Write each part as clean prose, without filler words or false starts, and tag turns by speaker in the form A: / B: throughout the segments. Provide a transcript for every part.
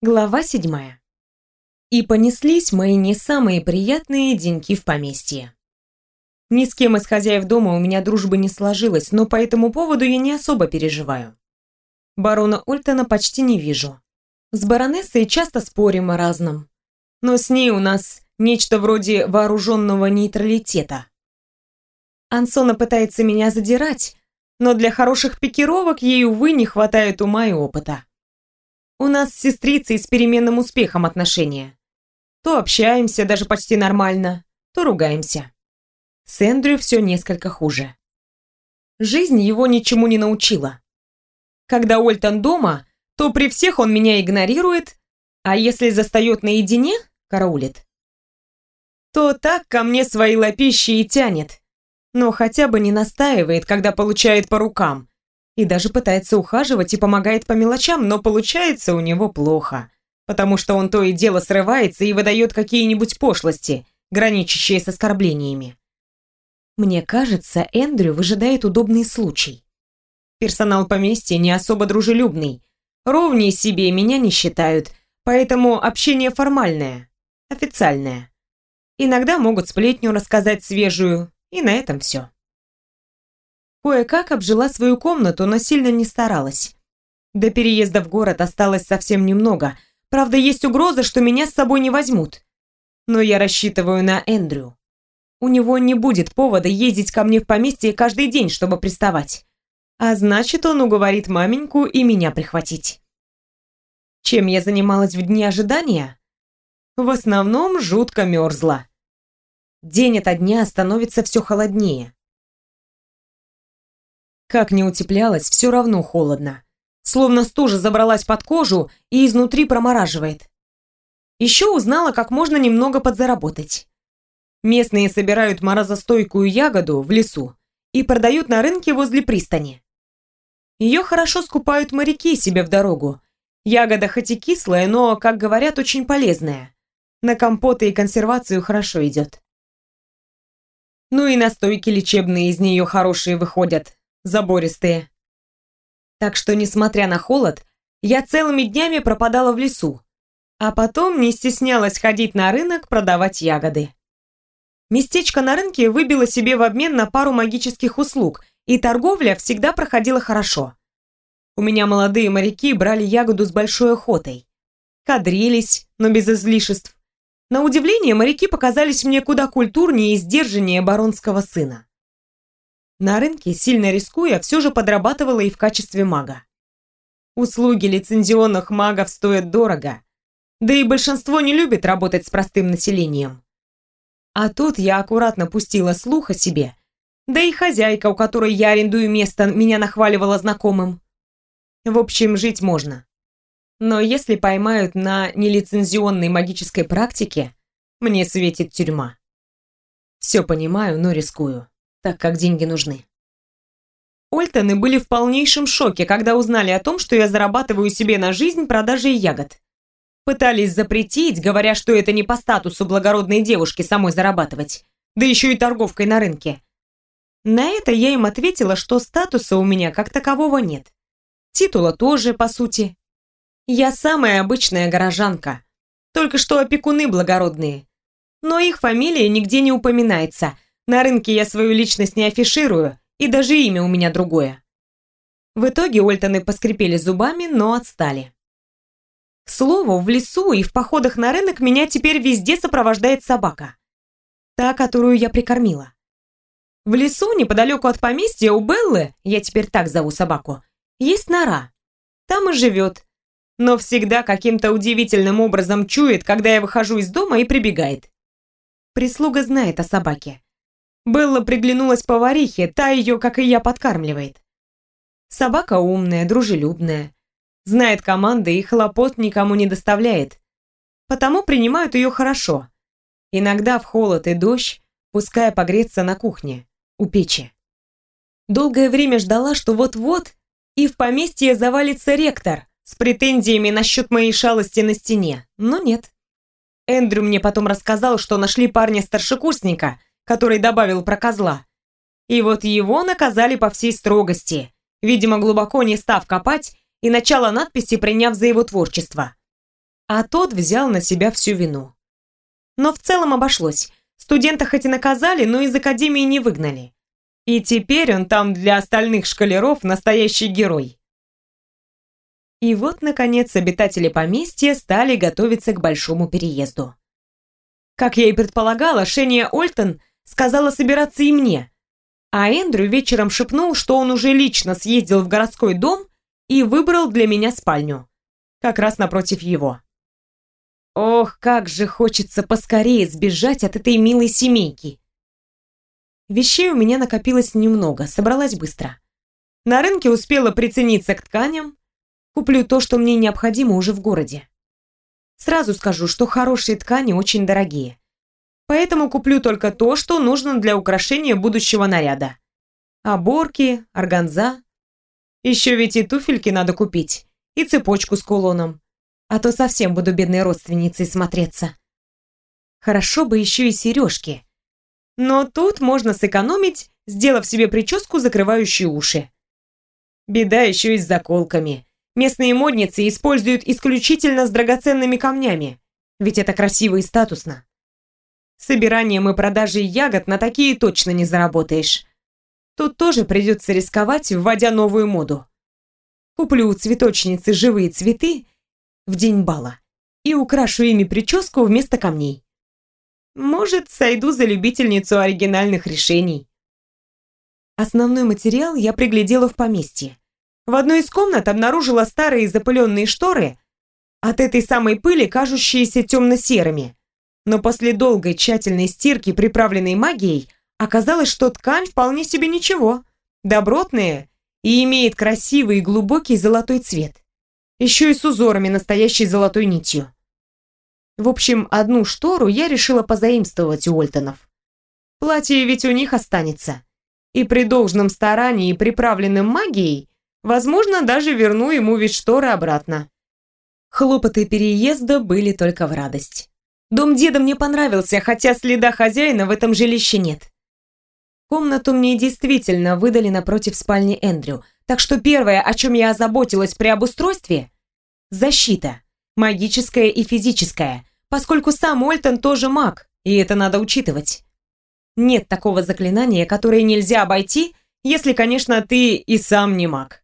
A: Глава 7. И понеслись мои не самые приятные деньки в поместье. Ни с кем из хозяев дома у меня дружбы не сложилось, но по этому поводу я не особо переживаю. Барона Ольтона почти не вижу. С баронессой часто спорим о разном, но с ней у нас нечто вроде вооруженного нейтралитета. Ансона пытается меня задирать, но для хороших пикировок ей, увы, не хватает ума и опыта. У нас с сестрицей с переменным успехом отношения. То общаемся даже почти нормально, то ругаемся. С Эндрю все несколько хуже. Жизнь его ничему не научила. Когда Ольтон дома, то при всех он меня игнорирует, а если застает наедине, караулит. То так ко мне свои лапищи и тянет, но хотя бы не настаивает, когда получает по рукам, и даже пытается ухаживать и помогает по мелочам, но получается у него плохо, потому что он то и дело срывается и выдает какие-нибудь пошлости, граничащие с оскорблениями. Мне кажется, Эндрю выжидает удобный случай. Персонал поместья не особо дружелюбный, ровней себе меня не считают, поэтому общение формальное, официальное. Иногда могут сплетню рассказать свежую, и на этом все. Кое-как обжила свою комнату, но сильно не старалась. До переезда в город осталось совсем немного. Правда, есть угроза, что меня с собой не возьмут. Но я рассчитываю на Эндрю. У него не будет повода ездить ко мне в поместье каждый день, чтобы приставать. А значит, он уговорит маменьку и меня прихватить. Чем я занималась в дни ожидания? В основном жутко мерзла. День ото дня становится все холоднее. Как ни утеплялась, все равно холодно. Словно стужа забралась под кожу и изнутри промораживает. Еще узнала, как можно немного подзаработать. Местные собирают морозостойкую ягоду в лесу и продают на рынке возле пристани. Ее хорошо скупают моряки себе в дорогу. Ягода хоть и кислая, но, как говорят, очень полезная. На компоты и консервацию хорошо идет. Ну и настойки лечебные из нее хорошие выходят. Забористые. Так что, несмотря на холод, я целыми днями пропадала в лесу, а потом не стеснялась ходить на рынок продавать ягоды. Местечко на рынке выбило себе в обмен на пару магических услуг, и торговля всегда проходила хорошо. У меня молодые моряки брали ягоду с большой охотой. Кадрились, но без излишеств. На удивление, моряки показались мне куда культурнее и сдержаннее баронского сына. На рынке, сильно рискуя, все же подрабатывала и в качестве мага. Услуги лицензионных магов стоят дорого, да и большинство не любит работать с простым населением. А тут я аккуратно пустила слух о себе, да и хозяйка, у которой я арендую место, меня нахваливала знакомым. В общем, жить можно. Но если поймают на нелицензионной магической практике, мне светит тюрьма. Все понимаю, но рискую, так как деньги нужны. Ольтоны были в полнейшем шоке, когда узнали о том, что я зарабатываю себе на жизнь продажей ягод. Пытались запретить, говоря, что это не по статусу благородной девушки самой зарабатывать, да еще и торговкой на рынке. На это я им ответила, что статуса у меня как такового нет. Титула тоже, по сути. Я самая обычная горожанка, только что опекуны благородные. Но их фамилия нигде не упоминается. На рынке я свою личность не афиширую, и даже имя у меня другое. В итоге Ольтоны поскрипели зубами, но отстали. К слову, в лесу и в походах на рынок меня теперь везде сопровождает собака. Та, которую я прикормила. В лесу, неподалеку от поместья, у Беллы, я теперь так зову собаку, есть нора. Там и живет. Но всегда каким-то удивительным образом чует, когда я выхожу из дома, и прибегает. Прислуга знает о собаке. Белла приглянулась поварихе, та ее, как и я, подкармливает. Собака умная, дружелюбная, знает команды и хлопот никому не доставляет. Потому принимают ее хорошо. Иногда в холод и дождь, пуская погреться на кухне, у печи. Долгое время ждала, что вот-вот и в поместье завалится ректор с претензиями насчет моей шалости на стене, но нет. Эндрю мне потом рассказал, что нашли парня-старшекурсника, который добавил про козла. И вот его наказали по всей строгости, видимо, глубоко не став копать и начало надписи приняв за его творчество. а тот взял на себя всю вину. Но в целом обошлось. Студента хоть и наказали, но из академии не выгнали. И теперь он там для остальных школяров настоящий герой. И вот, наконец, обитатели поместья стали готовиться к большому переезду. Как я и предполагала, Шения Ольтон сказала собираться и мне, а Эндрю вечером шепнул, что он уже лично съездил в городской дом и выбрал для меня спальню, как раз напротив его. Ох, как же хочется поскорее сбежать от этой милой семейки. Вещей у меня накопилось немного, собралась быстро. На рынке успела прицениться к тканям, куплю то, что мне необходимо уже в городе. Сразу скажу, что хорошие ткани очень дорогие. Поэтому куплю только то, что нужно для украшения будущего наряда. Оборки, органза. Еще ведь и туфельки надо купить, и цепочку с кулоном. А то совсем буду бедной родственницей смотреться. Хорошо бы еще и сережки. Но тут можно сэкономить, сделав себе прическу, закрывающую уши. Беда еще и с заколками. Местные модницы используют исключительно с драгоценными камнями, ведь это красиво и статусно. Собиранием и продажей ягод на такие точно не заработаешь. Тут тоже придется рисковать, вводя новую моду. Куплю у цветочницы живые цветы в день бала и украшу ими прическу вместо камней. Может, сойду за любительницу оригинальных решений. Основной материал я приглядела в поместье. В одной из комнат обнаружила старые запыленные шторы, от этой самой пыли кажущиеся темно-серыми. Но после долгой тщательной стирки, приправленной магией, оказалось, что ткань вполне себе ничего, добротная и имеет красивый и глубокий золотой цвет. Еще и с узорами настоящей золотой нитью. В общем, одну штору я решила позаимствовать у Ольтонов. Платье ведь у них останется. И при должном старании, приправленном магией, возможно, даже верну ему вид шторы обратно. Хлопоты переезда были только в радость. Дом деда мне понравился, хотя следа хозяина в этом жилище нет. Комнату мне действительно выдали напротив спальни Эндрю, так что первое, о чем я озаботилась при обустройстве – защита, магическая и физическая, поскольку сам Ольтон тоже маг, и это надо учитывать. Нет такого заклинания, которое нельзя обойти, если, конечно, ты и сам не маг.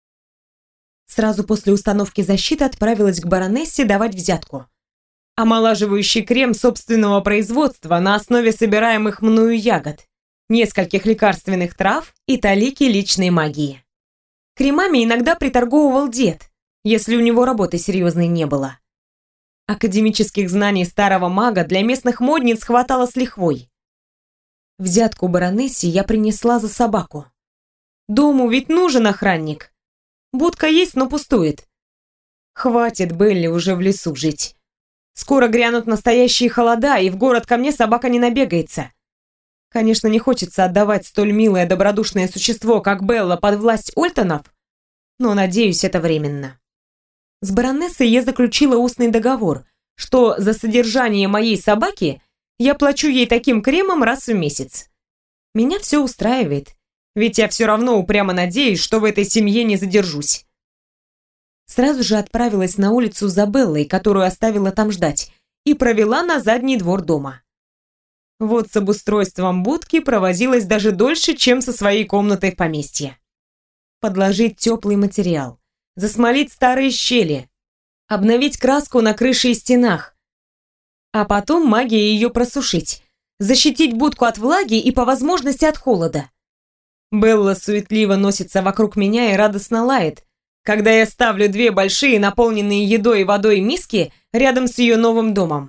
A: Сразу после установки защиты отправилась к баронессе давать взятку. Омолаживающий крем собственного производства на основе собираемых мною ягод, нескольких лекарственных трав и талики личной магии. Кремами иногда приторговывал дед, если у него работы серьезной не было. Академических знаний старого мага для местных модниц хватало с лихвой. Взятку баронессе я принесла за собаку. Дому ведь нужен охранник. Будка есть, но пустует. Хватит Белли уже в лесу жить. Скоро грянут настоящие холода, и в город ко мне собака не набегается. Конечно, не хочется отдавать столь милое добродушное существо, как Белла, под власть Ольтонов, но, надеюсь, это временно. С баронессой я заключила устный договор, что за содержание моей собаки я плачу ей таким кремом раз в месяц. Меня все устраивает, ведь я все равно упрямо надеюсь, что в этой семье не задержусь. Сразу же отправилась на улицу за Беллой, которую оставила там ждать, и провела на задний двор дома. Вот с обустройством будки провозилась даже дольше, чем со своей комнатой в поместье. Подложить теплый материал, засмолить старые щели, обновить краску на крыше и стенах, а потом магией ее просушить, защитить будку от влаги и по возможности от холода. Белла суетливо носится вокруг меня и радостно лает, когда я ставлю две большие, наполненные едой и водой миски рядом с ее новым домом.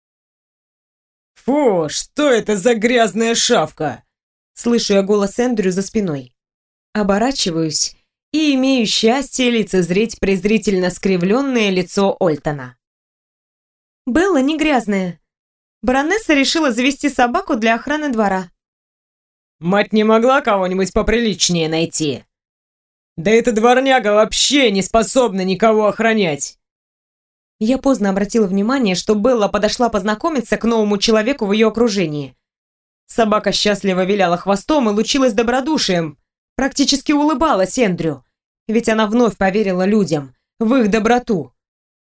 B: «Фу, что это за грязная шавка?»
A: Слышу я голос Эндрю за спиной. Оборачиваюсь и имею счастье лицезреть презрительно скривленное лицо Ольтона. Белла не грязная. Баронесса решила завести собаку для охраны двора.
B: Мать не могла кого-нибудь поприличнее найти? Да эта дворняга вообще не способна никого охранять.
A: Я поздно обратила внимание, что Белла подошла познакомиться к новому человеку в ее окружении. Собака счастливо виляла хвостом и лучилась добродушием, практически улыбалась Эндрю, ведь она вновь поверила людям, в их доброту.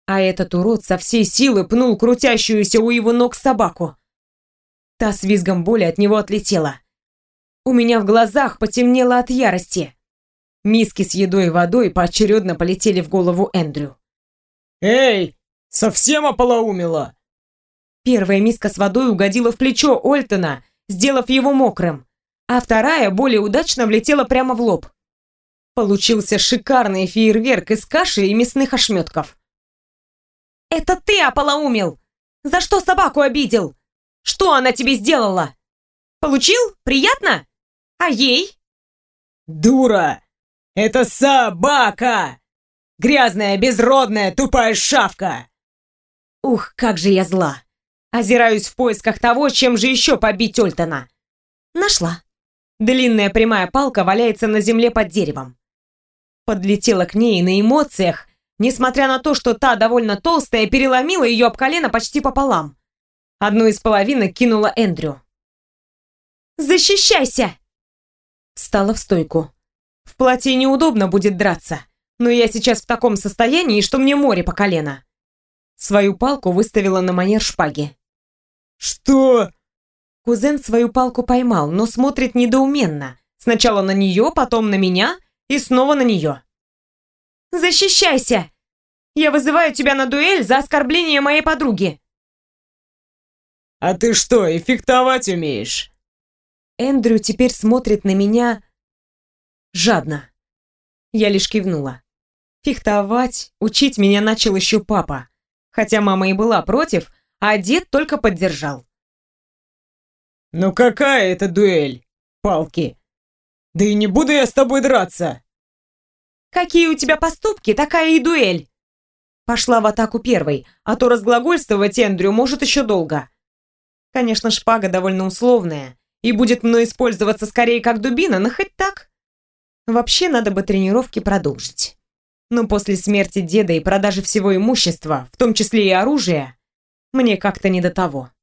A: а этот урод со всей силы пнул крутящуюся у его ног собаку. Та с визгом боли от него отлетела. У меня в глазах потемнело от ярости. Миски с едой и водой поочередно полетели в голову Эндрю.
B: «Эй, совсем ополоумела?»
A: Первая миска с водой угодила в плечо Ольтона, сделав его мокрым, а вторая более удачно влетела прямо в лоб. Получился шикарный фейерверк из каши и мясных ошметков. «Это ты ополоумел! За что собаку обидел? Что она тебе сделала? Получил? Приятно? А ей?»
B: «Дура! Это собака! Грязная, безродная, тупая шавка!»
A: Ух, как же я зла! Озираюсь в поисках того, чем же еще побить Ольтона. Нашла. Длинная прямая палка валяется на земле под деревом. Подлетела к ней и на эмоциях, несмотря на то, что та довольно толстая, переломила ее об колено почти пополам. Одну из половинок кинула Эндрю. «Защищайся!» Встала в стойку. В платье неудобно будет драться, но я сейчас в таком состоянии, что мне море по колено. Свою палку выставила на манер шпаги.
B: «Что?»
A: Кузен свою палку поймал, но смотрит недоуменно. Сначала на нее, потом на меня и снова на нее. «Защищайся! Я вызываю тебя на дуэль за оскорбление моей подруги!»
B: «А ты что, и фехтовать умеешь?»
A: Эндрю теперь смотрит на меня жадно. Я лишь кивнула. Фехтовать, учить меня начал еще папа. Хотя мама и была против, а дед только поддержал.
B: «Ну какая это дуэль, палки? Да и не буду я с тобой драться!»
A: «Какие у тебя поступки, такая и дуэль!» Пошла в атаку первой, а то разглагольствовать Эндрю может еще долго. Конечно, шпага довольно условная и будет мной использоваться скорее как дубина, но хоть так. Вообще, надо бы тренировки продолжить. Но после смерти деда и продажи всего имущества, в том числе и оружия, мне как-то не до того.